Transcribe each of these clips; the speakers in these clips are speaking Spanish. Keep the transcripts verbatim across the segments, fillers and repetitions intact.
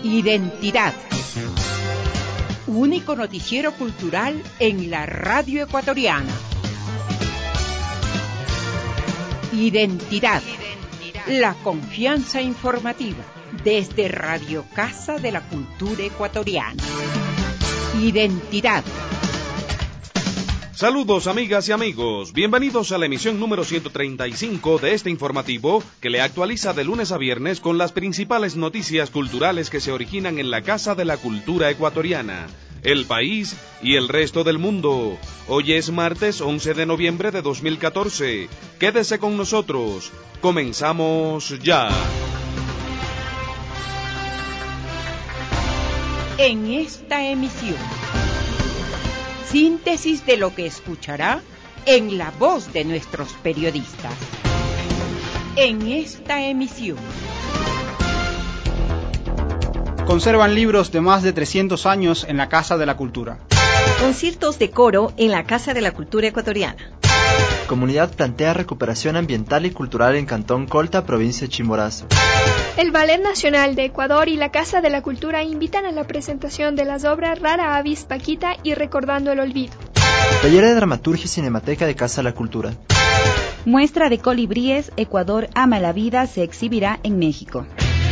Identidad. Único noticiero cultural en la radio ecuatoriana. Identidad. La confianza informativa desde Radio Casa de la Cultura Ecuatoriana. Identidad. Saludos amigas y amigos, bienvenidos a la emisión número ciento treinta y cinco de este informativo que le actualiza de lunes a viernes con las principales noticias culturales que se originan en la Casa de la Cultura Ecuatoriana, el país y el resto del mundo. Hoy es martes once de noviembre de dos mil catorce. Quédese con nosotros. Comenzamos ya. En esta emisión, síntesis de lo que escuchará en la voz de nuestros periodistas. En esta emisión. Conservan libros de más de trescientos años en la Casa de la Cultura. Conciertos de coro en la Casa de la Cultura Ecuatoriana. Comunidad plantea recuperación ambiental y cultural en Cantón Colta, provincia de Chimborazo. El Ballet Nacional de Ecuador y la Casa de la Cultura invitan a la presentación de las obras Rara Avis Paquita y Recordando el Olvido. Taller de Dramaturgia y Cinemateca de Casa de la Cultura. Muestra de colibríes Ecuador ama la vida se exhibirá en México.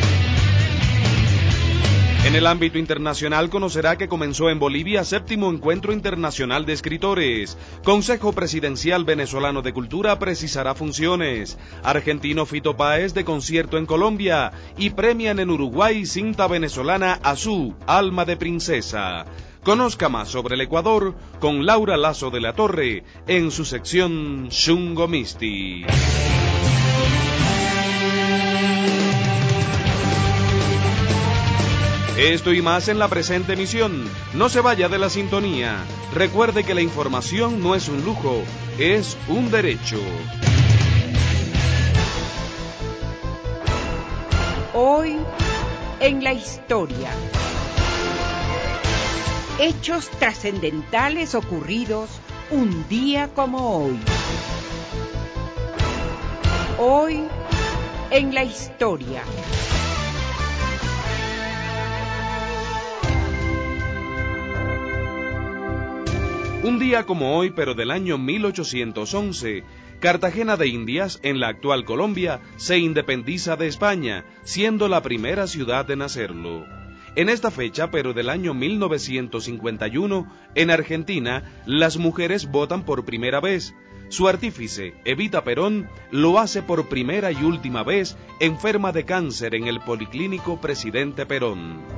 En el ámbito internacional conocerá que comenzó en Bolivia séptimo encuentro internacional de escritores. Consejo Presidencial Venezolano de Cultura precisará funciones. Argentino Fito Páez de concierto en Colombia y premian en Uruguay cinta venezolana Azú, Alma de Princesa. Conozca más sobre el Ecuador con Laura Lazo de la Torre en su sección Xungo Misti. Esto y más en la presente emisión. No se vaya de la sintonía. Recuerde que la información no es un lujo, es un derecho. Hoy en la historia. Hechos trascendentales ocurridos un día como hoy. Hoy en la historia. Un día como hoy, pero del año mil ochocientos once, Cartagena de Indias, en la actual Colombia, se independiza de España, siendo la primera ciudad en hacerlo. En esta fecha, pero del año mil novecientos cincuenta y uno, en Argentina, las mujeres votan por primera vez. Su artífice, Evita Perón, lo hace por primera y última vez, enferma de cáncer en el Policlínico Presidente Perón.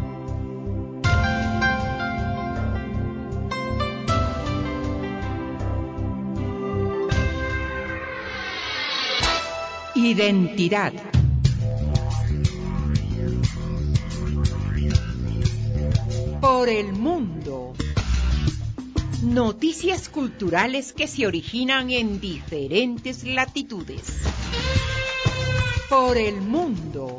Identidad. Por el mundo. Noticias culturales que se originan en diferentes latitudes. Por el mundo.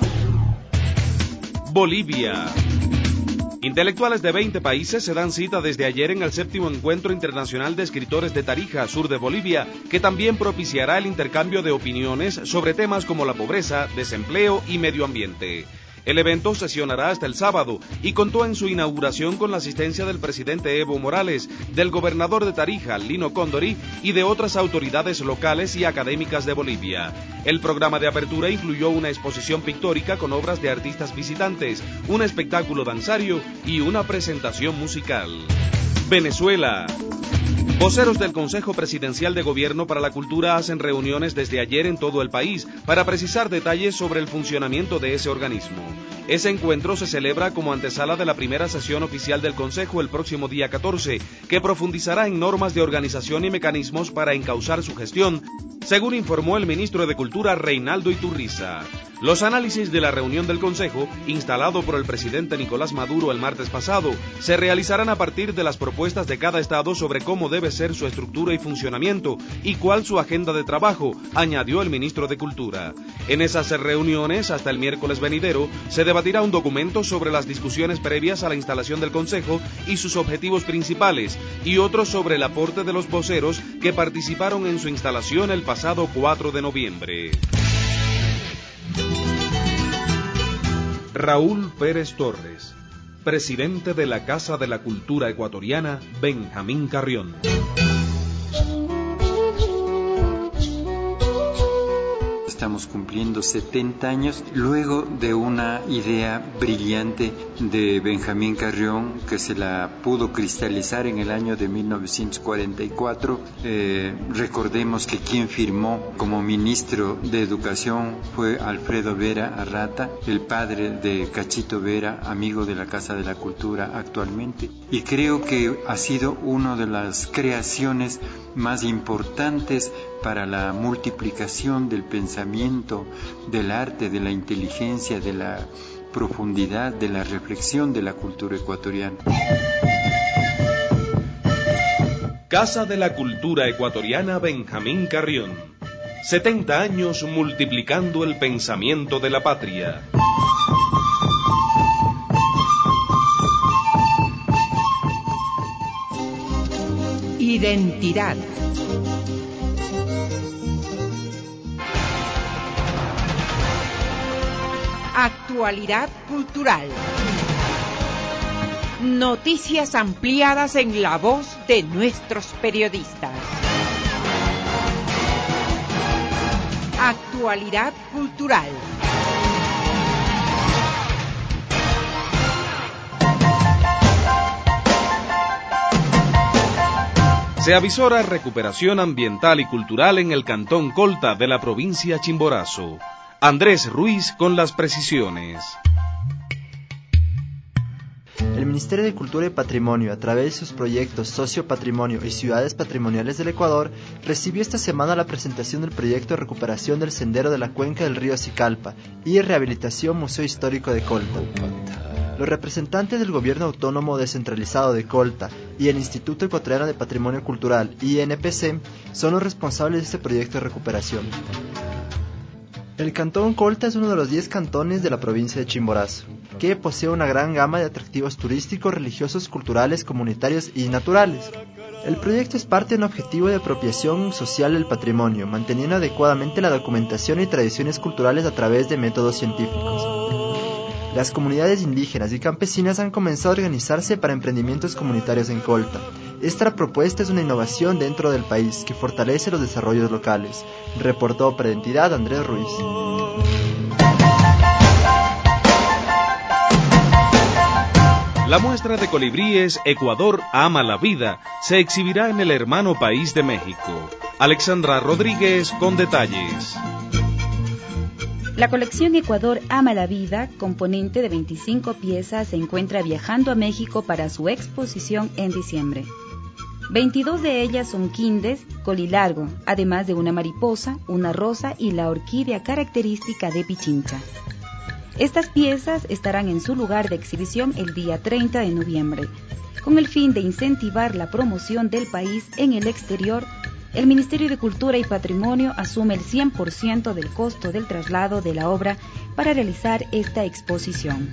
Bolivia. Intelectuales de veinte países se dan cita desde ayer en el séptimo Encuentro Internacional de Escritores de Tarija, sur de Bolivia, que también propiciará el intercambio de opiniones sobre temas como la pobreza, desempleo y medio ambiente. El evento sesionará hasta el sábado y contó en su inauguración con la asistencia del presidente Evo Morales, del gobernador de Tarija, Lino Cóndori, y de otras autoridades locales y académicas de Bolivia. El programa de apertura incluyó una exposición pictórica con obras de artistas visitantes, un espectáculo danzario y una presentación musical. Venezuela. Voceros del Consejo Presidencial de Gobierno para la Cultura hacen reuniones desde ayer en todo el país para precisar detalles sobre el funcionamiento de ese organismo. Ese encuentro se celebra como antesala de la primera sesión oficial del Consejo el próximo día catorce, que profundizará en normas de organización y mecanismos para encauzar su gestión, según informó el ministro de Cultura Reinaldo Iturriza. Los análisis de la reunión del Consejo, instalado por el presidente Nicolás Maduro el martes pasado, se realizarán a partir de las propuestas de cada estado sobre cómo debe ser su estructura y funcionamiento y cuál su agenda de trabajo, añadió el ministro de Cultura. En esas reuniones, hasta el miércoles venidero, se debatirá un documento sobre las discusiones previas a la instalación del Consejo y sus objetivos principales, y otro sobre el aporte de los voceros que participaron en su instalación el pasado cuatro de noviembre. Raúl Pérez Torres, presidente de la Casa de la Cultura Ecuatoriana, Benjamín Carrión. Estamos cumpliendo setenta años luego de una idea brillante de Benjamín Carrión que se la pudo cristalizar en el año de mil novecientos cuarenta y cuatro. Eh, recordemos que quien firmó como ministro de Educación fue Alfredo Vera Arrata, el padre de Cachito Vera, amigo de la Casa de la Cultura actualmente. Y creo que ha sido una de las creaciones más importantes para la multiplicación del pensamiento, del arte, de la inteligencia, de la profundidad, de la reflexión de la cultura ecuatoriana. Casa de la Cultura Ecuatoriana Benjamín Carrión. setenta años multiplicando el pensamiento de la patria. Identidad. Actualidad cultural. Noticias ampliadas en la voz de nuestros periodistas. Actualidad cultural. Se avisora recuperación ambiental y cultural en el Cantón Colta de la provincia Chimborazo. Andrés Ruiz con las precisiones. El Ministerio de Cultura y Patrimonio, a través de sus proyectos Sociopatrimonio y Ciudades Patrimoniales del Ecuador, recibió esta semana la presentación del proyecto de recuperación del sendero de la cuenca del río Sicalpa y rehabilitación Museo Histórico de Colta. Los representantes del Gobierno Autónomo Descentralizado de Colta y el Instituto Ecuatoriano de Patrimonio Cultural, I N P C, son los responsables de este proyecto de recuperación. El Cantón Colta es uno de los diez cantones de la provincia de Chimborazo, que posee una gran gama de atractivos turísticos, religiosos, culturales, comunitarios y naturales. El proyecto es parte de un objetivo de apropiación social del patrimonio, manteniendo adecuadamente la documentación y tradiciones culturales a través de métodos científicos. Las comunidades indígenas y campesinas han comenzado a organizarse para emprendimientos comunitarios en Colta. Esta propuesta es una innovación dentro del país que fortalece los desarrollos locales, reportó para Identidad Andrés Ruiz. La muestra de colibríes Ecuador ama la vida se exhibirá en el hermano país de México. Alexandra Rodríguez con detalles. La colección Ecuador ama la vida, componente de veinticinco piezas, se encuentra viajando a México para su exposición en diciembre. veintidós de ellas son quindes, colilargo, además de una mariposa, una rosa y la orquídea característica de Pichincha. Estas piezas estarán en su lugar de exhibición el día treinta de noviembre. Con el fin de incentivar la promoción del país en el exterior, el Ministerio de Cultura y Patrimonio asume el cien por ciento del costo del traslado de la obra para realizar esta exposición.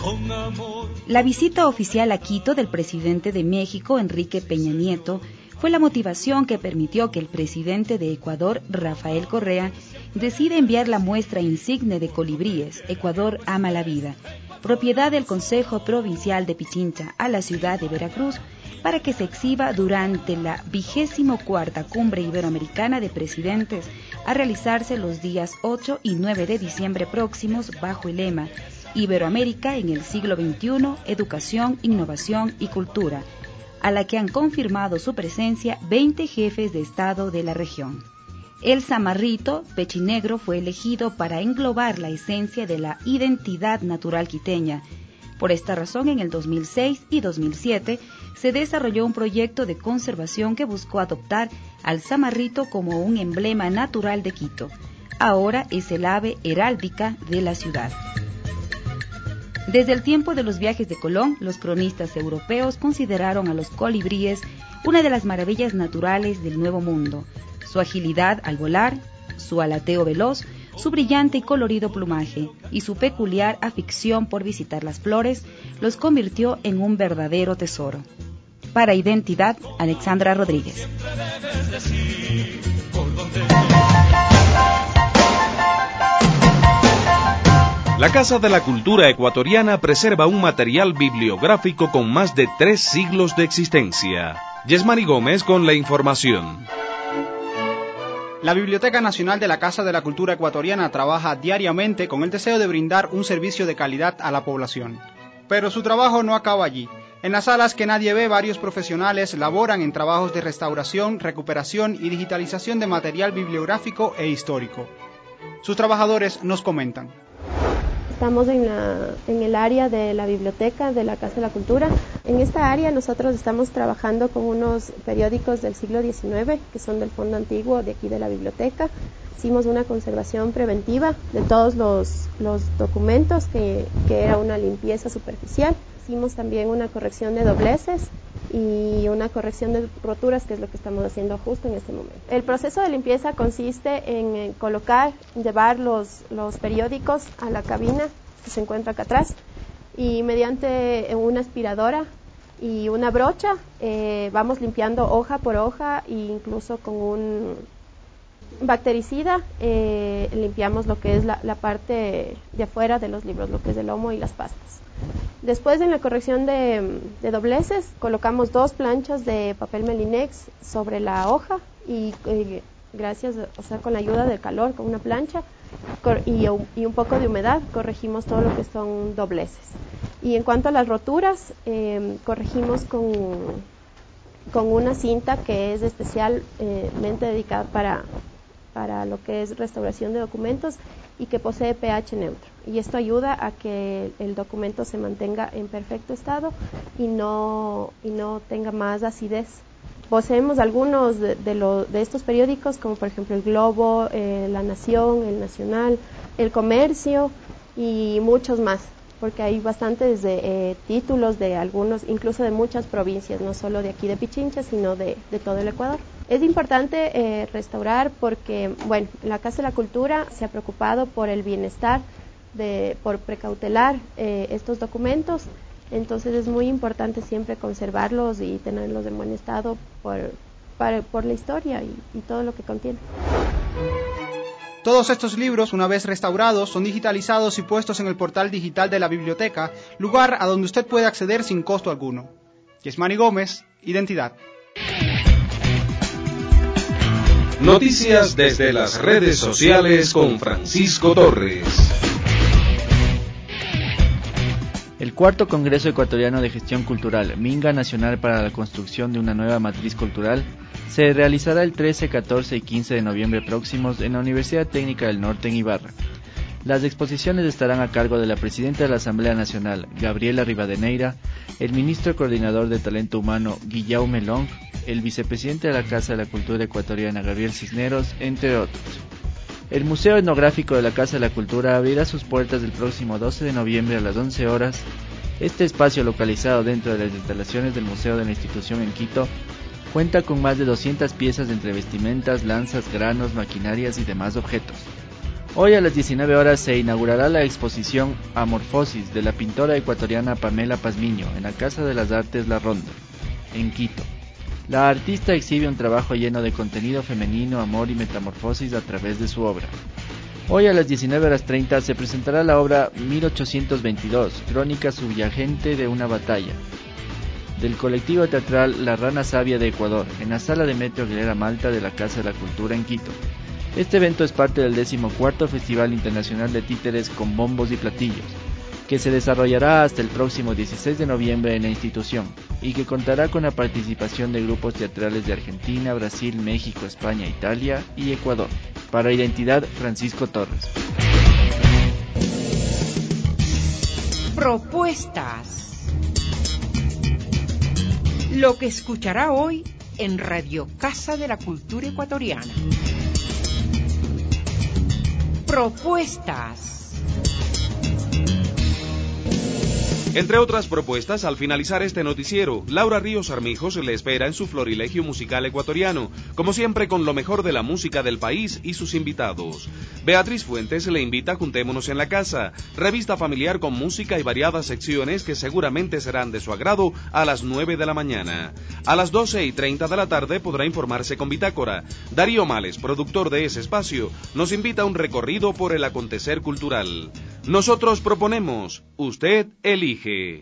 La visita oficial a Quito del presidente de México, Enrique Peña Nieto, fue la motivación que permitió que el presidente de Ecuador, Rafael Correa, decida enviar la muestra insigne de colibríes Ecuador ama la vida, propiedad del Consejo Provincial de Pichincha, a la ciudad de Veracruz, para que se exhiba durante la vigésimo cuarta Cumbre Iberoamericana de Presidentes, a realizarse los días ocho y nueve de diciembre próximos bajo el lema Iberoamérica en el siglo veintiuno, Educación, Innovación y Cultura, a la que han confirmado su presencia veinte jefes de Estado de la región. El samarrito pechinegro fue elegido para englobar la esencia de la identidad natural quiteña. Por esta razón, en el dos mil seis y dos mil siete se desarrolló un proyecto de conservación que buscó adoptar al samarrito como un emblema natural de Quito. Ahora es el ave heráldica de la ciudad. Desde el tiempo de los viajes de Colón, los cronistas europeos consideraron a los colibríes una de las maravillas naturales del Nuevo Mundo. Su agilidad al volar, su alateo veloz, su brillante y colorido plumaje y su peculiar afición por visitar las flores los convirtió en un verdadero tesoro. Para Identidad, Alexandra Rodríguez. La Casa de la Cultura Ecuatoriana preserva un material bibliográfico con más de tres siglos de existencia. Yesmari Gómez con la información. La Biblioteca Nacional de la Casa de la Cultura Ecuatoriana trabaja diariamente con el deseo de brindar un servicio de calidad a la población. Pero su trabajo no acaba allí. En las salas que nadie ve, varios profesionales laboran en trabajos de restauración, recuperación y digitalización de material bibliográfico e histórico. Sus trabajadores nos comentan. Estamos en, la, en el área de la biblioteca de la Casa de la Cultura. En esta área nosotros estamos trabajando con unos periódicos del siglo diecinueve, que son del fondo antiguo de aquí de la biblioteca. Hicimos una conservación preventiva de todos los, los documentos, que, que era una limpieza superficial. Hicimos también una corrección de dobleces y una corrección de roturas, que es lo que estamos haciendo justo en este momento. El proceso de limpieza consiste en colocar, llevar los, los periódicos a la cabina que se encuentra acá atrás, y mediante una aspiradora y una brocha eh, vamos limpiando hoja por hoja, e incluso con un bactericida eh, limpiamos lo que es la, la parte de afuera de los libros, lo que es el lomo y las pastas. Después, en la corrección de, de dobleces, colocamos dos planchas de papel Melinex sobre la hoja y, y gracias, o sea, con la ayuda del calor, con una plancha y, y un poco de humedad, corregimos todo lo que son dobleces. Y en cuanto a las roturas, eh, corregimos con, con una cinta que es especialmente dedicada para, para lo que es restauración de documentos y que posee pH neutro. Y esto ayuda a que el documento se mantenga en perfecto estado y no, y no tenga más acidez. Poseemos algunos de, de, lo, de estos periódicos, como por ejemplo el Globo, eh, La Nación, el Nacional, el Comercio y muchos más, porque hay bastantes de, eh, títulos de algunos, incluso de muchas provincias, no solo de aquí de Pichincha, sino de, de todo el Ecuador. Es importante eh, restaurar porque, bueno, la Casa de la Cultura se ha preocupado por el bienestar, de, por precautelar eh, estos documentos, entonces es muy importante siempre conservarlos y tenerlos en buen estado por, para, por la historia y, y todo lo que contiene. Todos estos libros, una vez restaurados, son digitalizados y puestos en el portal digital de la biblioteca, lugar a donde usted puede acceder sin costo alguno. Yesmari Gómez, Identidad. Noticias desde las redes sociales con Francisco Torres. El cuarto Congreso Ecuatoriano de Gestión Cultural, Minga Nacional para la Construcción de una Nueva Matriz Cultural, se realizará el trece, catorce y quince de noviembre próximos en la Universidad Técnica del Norte en Ibarra. Las exposiciones estarán a cargo de la Presidenta de la Asamblea Nacional, Gabriela Rivadeneira, el Ministro Coordinador de Talento Humano, Guillaume Long, el Vicepresidente de la Casa de la Cultura Ecuatoriana, Gabriel Cisneros, entre otros. El Museo Etnográfico de la Casa de la Cultura abrirá sus puertas el próximo doce de noviembre a las once horas. Este espacio, localizado dentro de las instalaciones del Museo de la institución en Quito, cuenta con más de doscientas piezas entre vestimentas, lanzas, granos, maquinarias y demás objetos. Hoy a las diecinueve horas se inaugurará la exposición Amorfosis de la pintora ecuatoriana Pamela Pazmiño en la Casa de las Artes La Ronda, en Quito. La artista exhibe un trabajo lleno de contenido femenino, amor y metamorfosis a través de su obra. Hoy a las diecinueve horas treinta se presentará la obra mil ochocientos veintidós, crónica subyacente de una batalla, del colectivo teatral La Rana Sabia de Ecuador, en la sala de Metro Aguilera Malta de la Casa de la Cultura en Quito. Este evento es parte del decimocuarto Festival Internacional de Títeres con Bombos y Platillos, que se desarrollará hasta el próximo dieciséis de noviembre en la institución y que contará con la participación de grupos teatrales de Argentina, Brasil, México, España, Italia y Ecuador. Para Identidad, Francisco Torres. Propuestas. Lo que escuchará hoy en Radio Casa de la Cultura Ecuatoriana. Propuestas. Entre otras propuestas, al finalizar este noticiero, Laura Ríos Armijos le espera en su Florilegio Musical Ecuatoriano, como siempre con lo mejor de la música del país y sus invitados. Beatriz Fuentes le invita a Juntémonos en la Casa, revista familiar con música y variadas secciones que seguramente serán de su agrado a las nueve de la mañana. A las doce y treinta de la tarde podrá informarse con Bitácora. Darío Males, productor de ese espacio, nos invita a un recorrido por el acontecer cultural. Nosotros proponemos, usted elige.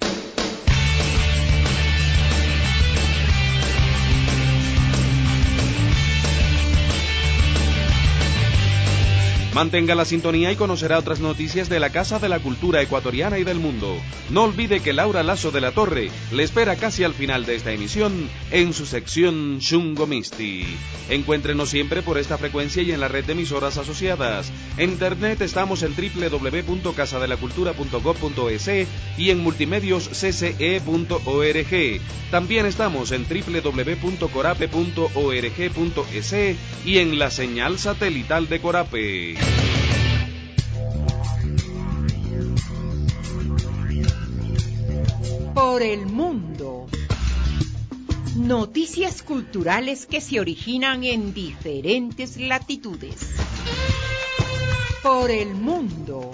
Mantenga la sintonía y conocerá otras noticias de la Casa de la Cultura Ecuatoriana y del mundo. No olvide que Laura Lazo de la Torre le espera casi al final de esta emisión en su sección Chungo Misti. Encuéntrenos siempre por esta frecuencia y en la red de emisoras asociadas. En internet estamos en doble u doble u doble u punto casa de la cultura punto gob punto es y en multimedios c c e punto org. También estamos en doble u doble u doble u punto corape punto org punto es y en la señal satelital de Corape. Por el mundo. Noticias culturales que se originan en diferentes latitudes. Por el mundo.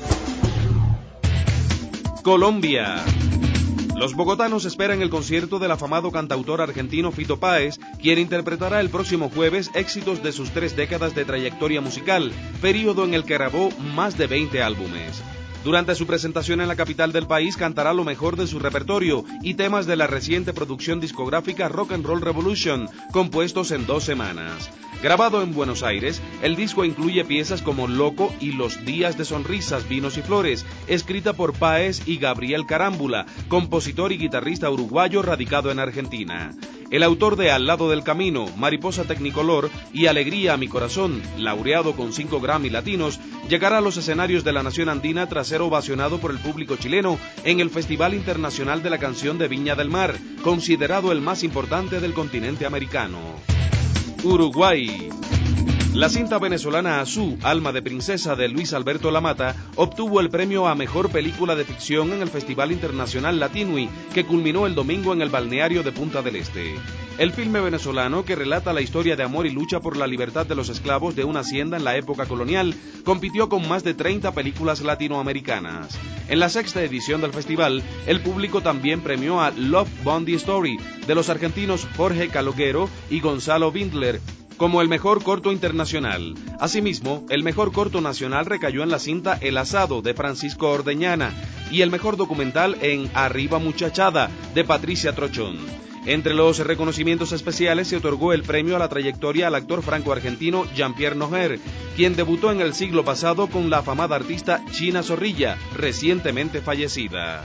Colombia. Los bogotanos esperan el concierto del afamado cantautor argentino Fito Páez, quien interpretará el próximo jueves éxitos de sus tres décadas de trayectoria musical, período en el que grabó más de veinte álbumes. Durante su presentación en la capital del país cantará lo mejor de su repertorio y temas de la reciente producción discográfica Rock and Roll Revolution, compuestos en dos semanas. Grabado en Buenos Aires, el disco incluye piezas como Loco y Los Días de Sonrisas, Vinos y Flores, escrita por Páez y Gabriel Carámbula, compositor y guitarrista uruguayo radicado en Argentina. El autor de Al lado del camino, Mariposa Tecnicolor y Alegría a mi corazón, laureado con cinco Grammy latinos, llegará a los escenarios de la nación andina tras ser ovacionado por el público chileno en el Festival Internacional de la Canción de Viña del Mar, considerado el más importante del continente americano. Uruguay. La cinta venezolana Azú, Alma de Princesa de Luis Alberto Lamata, obtuvo el premio a Mejor Película de Ficción en el Festival Internacional Latinui, que culminó el domingo en el balneario de Punta del Este. El filme venezolano, que relata la historia de amor y lucha por la libertad de los esclavos de una hacienda en la época colonial, compitió con más de treinta películas latinoamericanas. En la sexta edición del festival, el público también premió a Love Bondi Story, de los argentinos Jorge Caloguero y Gonzalo Windler, como el mejor corto internacional. Asimismo, el mejor corto nacional recayó en la cinta El Asado, de Francisco Ordeñana, y el mejor documental en Arriba Muchachada, de Patricia Trochón. Entre los reconocimientos especiales se otorgó el premio a la trayectoria al actor franco-argentino Jean-Pierre Noher, quien debutó en el siglo pasado con la afamada artista China Zorrilla, recientemente fallecida.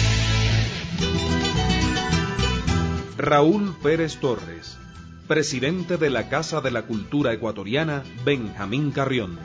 Raúl Pérez Torres, presidente de la Casa de la Cultura Ecuatoriana, Benjamín Carrión.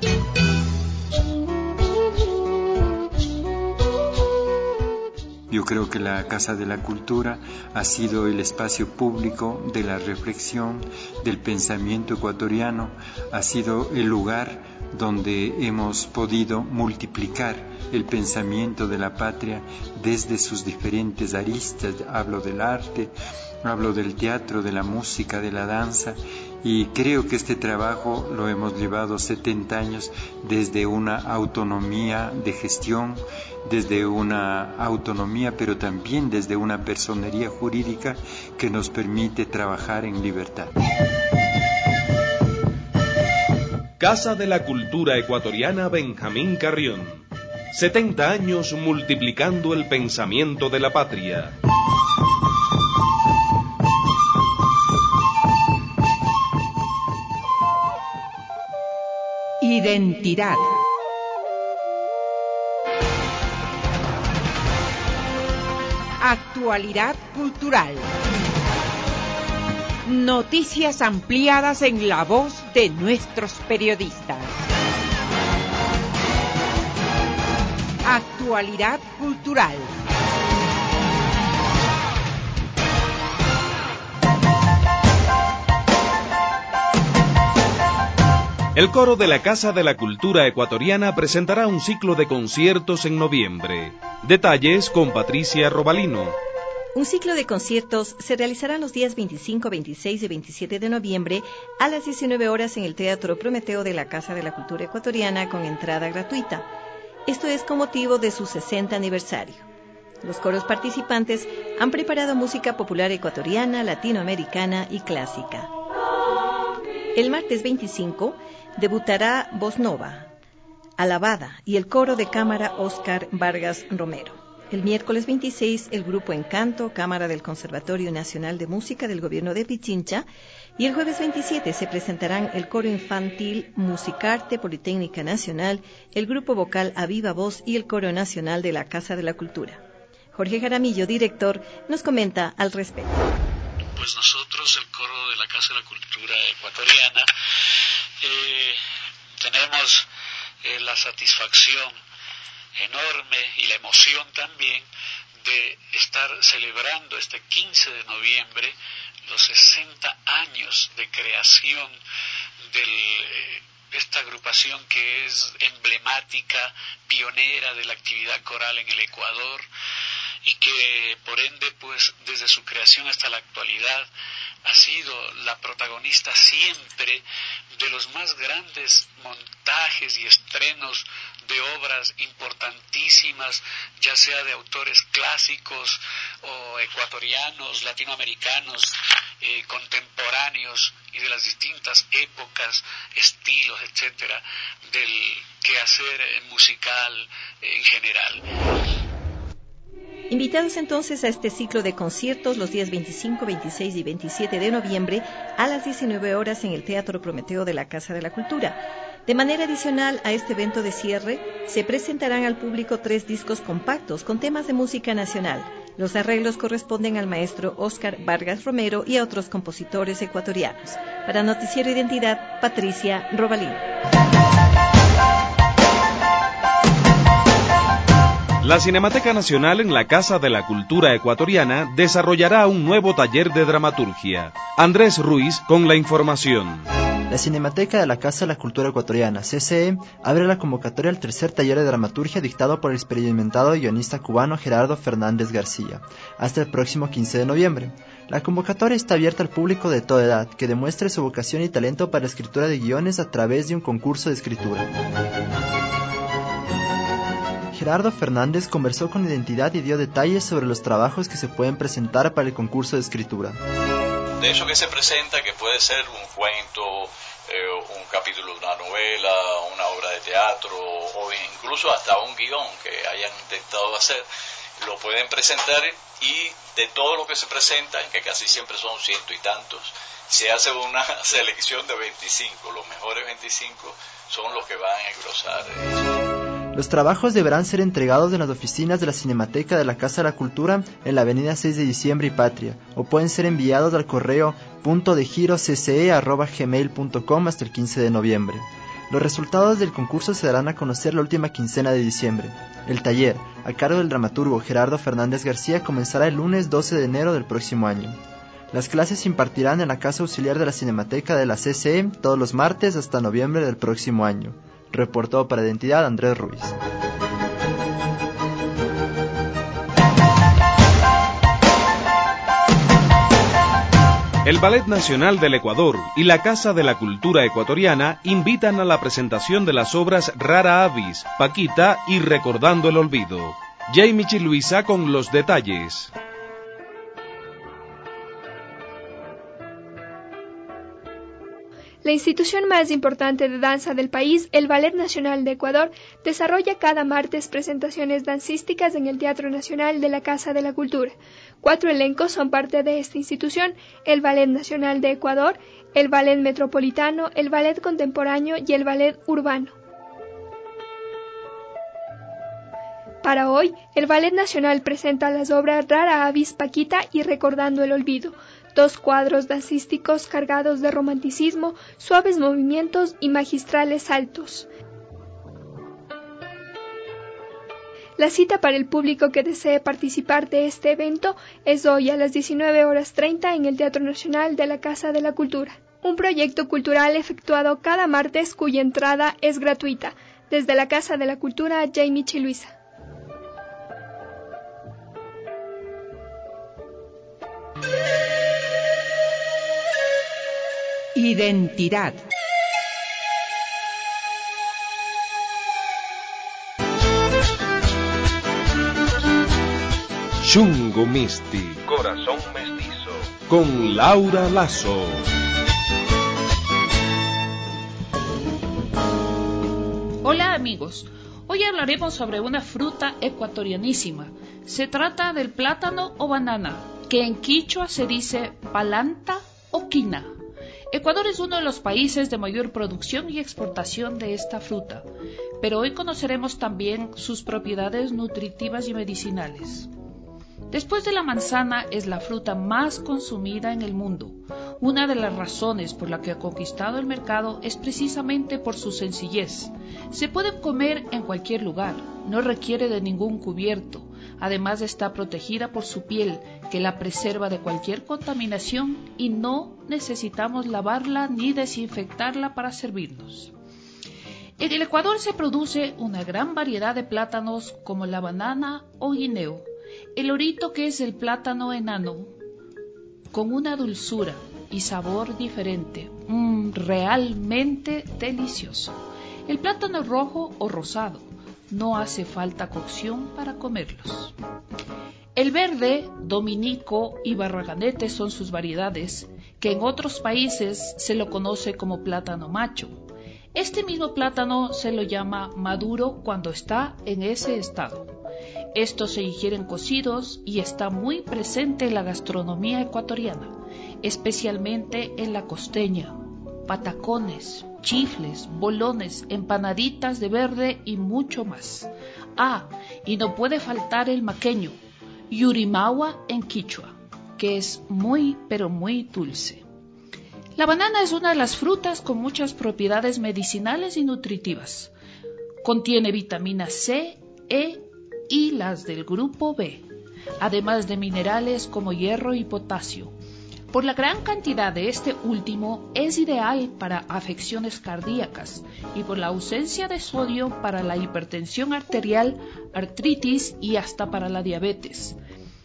Yo creo que la Casa de la Cultura ha sido el espacio público de la reflexión, del pensamiento ecuatoriano, ha sido el lugar donde hemos podido multiplicar el pensamiento de la patria desde sus diferentes aristas. Hablo del arte, hablo del teatro, de la música, de la danza, y creo que este trabajo lo hemos llevado setenta años desde una autonomía de gestión, desde una autonomía, pero también desde una personería jurídica que nos permite trabajar en libertad. Casa de la Cultura Ecuatoriana Benjamín Carrión. setenta años multiplicando el pensamiento de la patria. Identidad. Actualidad cultural. Noticias ampliadas en la voz de nuestros periodistas. Actualidad cultural. El coro de la Casa de la Cultura Ecuatoriana presentará un ciclo de conciertos en noviembre. Detalles con Patricia Robalino. Un ciclo de conciertos se realizará los días veinticinco, veintiséis y veintisiete de noviembre a las diecinueve horas en el Teatro Prometeo de la Casa de la Cultura Ecuatoriana con entrada gratuita. Esto es con motivo de su sesenta aniversario. Los coros participantes han preparado música popular ecuatoriana, latinoamericana y clásica. El martes veinticinco debutará Voz Nova. Alabada y el coro de cámara Óscar Vargas Romero. El miércoles veintiséis, el grupo Encanto, cámara del Conservatorio Nacional de Música del Gobierno de Pichincha, y el jueves veintisiete se presentarán el coro infantil Musicarte Politécnica Nacional, el grupo vocal A Viva Voz y el coro nacional de la Casa de la Cultura. Jorge Jaramillo, director, nos comenta al respecto. Pues nosotros, el coro de la Casa de la Cultura ecuatoriana, eh, tenemos eh, la satisfacción enorme y la emoción también de estar celebrando este quince de noviembre los sesenta años de creación de eh, esta agrupación que es emblemática, pionera de la actividad coral en el Ecuador y que por ende pues desde su creación hasta la actualidad ha sido la protagonista siempre de los más grandes montajes y estrenos de obras importantísimas, ya sea de autores clásicos o ecuatorianos, latinoamericanos, eh, contemporáneos y de las distintas épocas, estilos, etcétera, del quehacer musical en general. Invitados entonces a este ciclo de conciertos los días veinticinco, veintiséis y veintisiete de noviembre a las diecinueve horas en el Teatro Prometeo de la Casa de la Cultura. De manera adicional a este evento de cierre, se presentarán al público tres discos compactos con temas de música nacional. Los arreglos corresponden al maestro Óscar Vargas Romero y a otros compositores ecuatorianos. Para Noticiero Identidad, Patricia Robalín. La Cinemateca Nacional en la Casa de la Cultura Ecuatoriana desarrollará un nuevo taller de dramaturgia. Andrés Ruiz con la información. La Cinemateca de la Casa de la Cultura Ecuatoriana, C C E, abre la convocatoria al tercer taller de dramaturgia dictado por el experimentado guionista cubano Gerardo Fernández García, hasta el próximo quince de noviembre. La convocatoria está abierta al público de toda edad que demuestre su vocación y talento para la escritura de guiones a través de un concurso de escritura. Gerardo Fernández conversó con Identidad y dio detalles sobre los trabajos que se pueden presentar para el concurso de escritura. De eso que se presenta, que puede ser un cuento, eh, un capítulo de una novela, una obra de teatro o incluso hasta un guión que hayan intentado hacer, lo pueden presentar y de todo lo que se presentan, que casi siempre son ciento y tantos, se hace una selección de veinticinco. Los mejores veinticinco son los que van a engrosar eso. Los trabajos deberán ser entregados en las oficinas de la Cinemateca de la Casa de la Cultura en la avenida seis de diciembre y Patria, o pueden ser enviados al correo punto de giro c c e arroba gmail punto com hasta el quince de noviembre. Los resultados del concurso se darán a conocer la última quincena de diciembre. El taller, a cargo del dramaturgo Gerardo Fernández García, comenzará el lunes doce de enero del próximo año. Las clases se impartirán en la Casa Auxiliar de la Cinemateca de la C C E todos los martes hasta noviembre del próximo año. Reportó para Identidad Andrés Ruiz. El Ballet Nacional del Ecuador y la Casa de la Cultura Ecuatoriana invitan a la presentación de las obras Rara Avis, Paquita y Recordando el Olvido. Jamie Chiluisa con los detalles. La institución más importante de danza del país, el Ballet Nacional de Ecuador, desarrolla cada martes presentaciones dancísticas en el Teatro Nacional de la Casa de la Cultura. Cuatro elencos son parte de esta institución: el Ballet Nacional de Ecuador, el Ballet Metropolitano, el Ballet Contemporáneo y el Ballet Urbano. Para hoy, el Ballet Nacional presenta las obras Rara Avis, Paquita y Recordando el Olvido, dos cuadros dancísticos cargados de romanticismo, suaves movimientos y magistrales saltos. La cita para el público que desee participar de este evento es hoy a las diecinueve horas treinta en el Teatro Nacional de la Casa de la Cultura. Un proyecto cultural efectuado cada martes cuya entrada es gratuita. Desde la Casa de la Cultura, Jamie Chiluisa. Identidad. Chungo Misti. Corazón mestizo. Con Laura Lazo. Hola amigos, hoy hablaremos sobre una fruta ecuatorianísima. Se trata del plátano o banana, que en quichua se dice palanta o quina. Ecuador es uno de los países de mayor producción y exportación de esta fruta, pero hoy conoceremos también sus propiedades nutritivas y medicinales. Después de la manzana, es la fruta más consumida en el mundo. Una de las razones por la que ha conquistado el mercado es precisamente por su sencillez. Se puede comer en cualquier lugar, no requiere de ningún cubierto. Además está protegida por su piel, que la preserva de cualquier contaminación y no necesitamos lavarla ni desinfectarla para servirnos. En el Ecuador se produce una gran variedad de plátanos como la banana o guineo. El orito, que es el plátano enano, con una dulzura y sabor diferente, mmm, realmente delicioso. El plátano rojo o rosado, no hace falta cocción para comerlos. El verde, dominico y barraganete son sus variedades, que en otros países se lo conoce como plátano macho. Este mismo plátano se lo llama maduro cuando está en ese estado. Estos se ingieren cocidos y está muy presente en la gastronomía ecuatoriana, especialmente en la costeña. Patacones, chifles, bolones, empanaditas de verde y mucho más. Ah, y no puede faltar el maqueño, yurimawa en quichua, que es muy pero muy dulce. La banana es una de las frutas con muchas propiedades medicinales y nutritivas. Contiene vitamina C, E y las del grupo B, además de minerales como hierro y potasio. Por la gran cantidad de este último, es ideal para afecciones cardíacas y por la ausencia de sodio para la hipertensión arterial, artritis y hasta para la diabetes.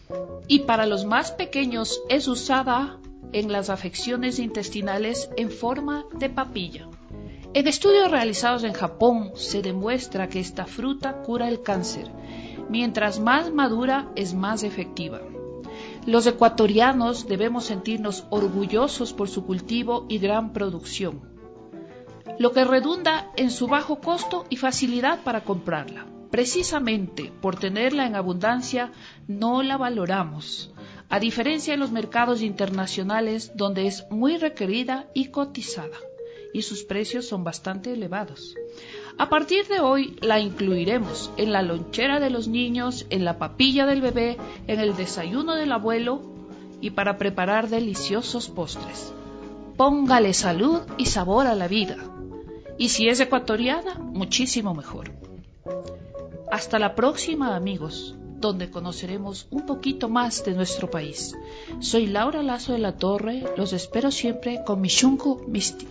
Y para los más pequeños es usada en las afecciones intestinales en forma de papilla. En estudios realizados en Japón se demuestra que esta fruta cura el cáncer. Mientras más madura es más efectiva. Los ecuatorianos debemos sentirnos orgullosos por su cultivo y gran producción, lo que redunda en su bajo costo y facilidad para comprarla. Precisamente por tenerla en abundancia no la valoramos, a diferencia de los mercados internacionales donde es muy requerida y cotizada, y sus precios son bastante elevados. A partir de hoy la incluiremos en la lonchera de los niños, en la papilla del bebé, en el desayuno del abuelo y para preparar deliciosos postres. Póngale salud y sabor a la vida. Y si es ecuatoriana, muchísimo mejor. Hasta la próxima, amigos, donde conoceremos un poquito más de nuestro país. Soy Laura Lazo de la Torre, los espero siempre con mi Shungo Misti.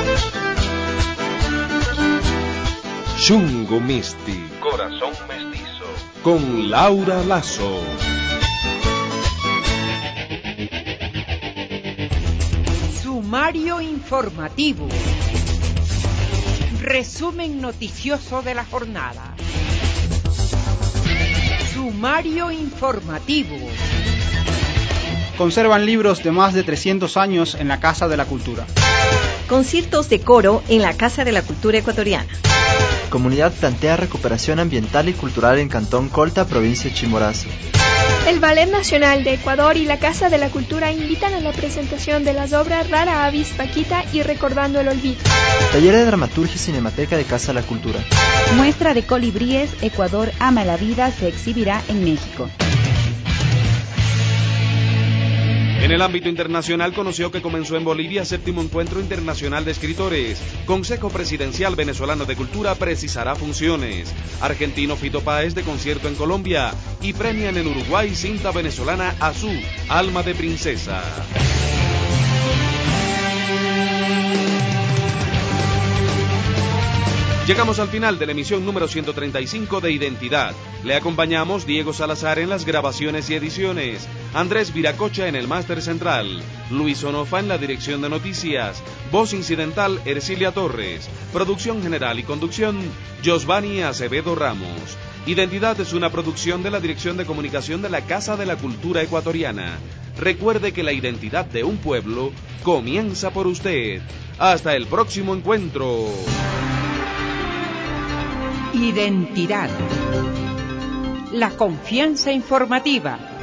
Shungo Misti, Corazón mestizo, con Laura Lazo. Sumario informativo. Resumen noticioso de la jornada. Sumario informativo. Conservan libros de más de trescientos años en la Casa de la Cultura. Conciertos de coro en la Casa de la Cultura Ecuatoriana. Comunidad plantea recuperación ambiental y cultural en Cantón Colta, provincia de Chimborazo. El Ballet Nacional de Ecuador y la Casa de la Cultura invitan a la presentación de las obras Rara Avis Paquita y Recordando el Olvido. Taller de Dramaturgia y Cinemateca de Casa de la Cultura. Muestra de colibríes Ecuador ama la vida se exhibirá en México. En el ámbito internacional conoció que comenzó en Bolivia séptimo encuentro internacional de escritores. Consejo Presidencial Venezolano de Cultura precisará funciones. Argentino Fito Páez de concierto en Colombia y premian en Uruguay cinta venezolana Azú, Alma de Princesa. Llegamos al final de la emisión número ciento treinta y cinco de Identidad. Le acompañamos Diego Salazar en las grabaciones y ediciones, Andrés Viracocha en el máster central, Luis Onofa en la dirección de noticias, voz incidental Ercilia Torres, producción general y conducción Josvani Acevedo Ramos. Identidad es una producción de la Dirección de Comunicación de la Casa de la Cultura Ecuatoriana. Recuerde que la identidad de un pueblo comienza por usted. Hasta el próximo encuentro. Identidad. La confianza informativa.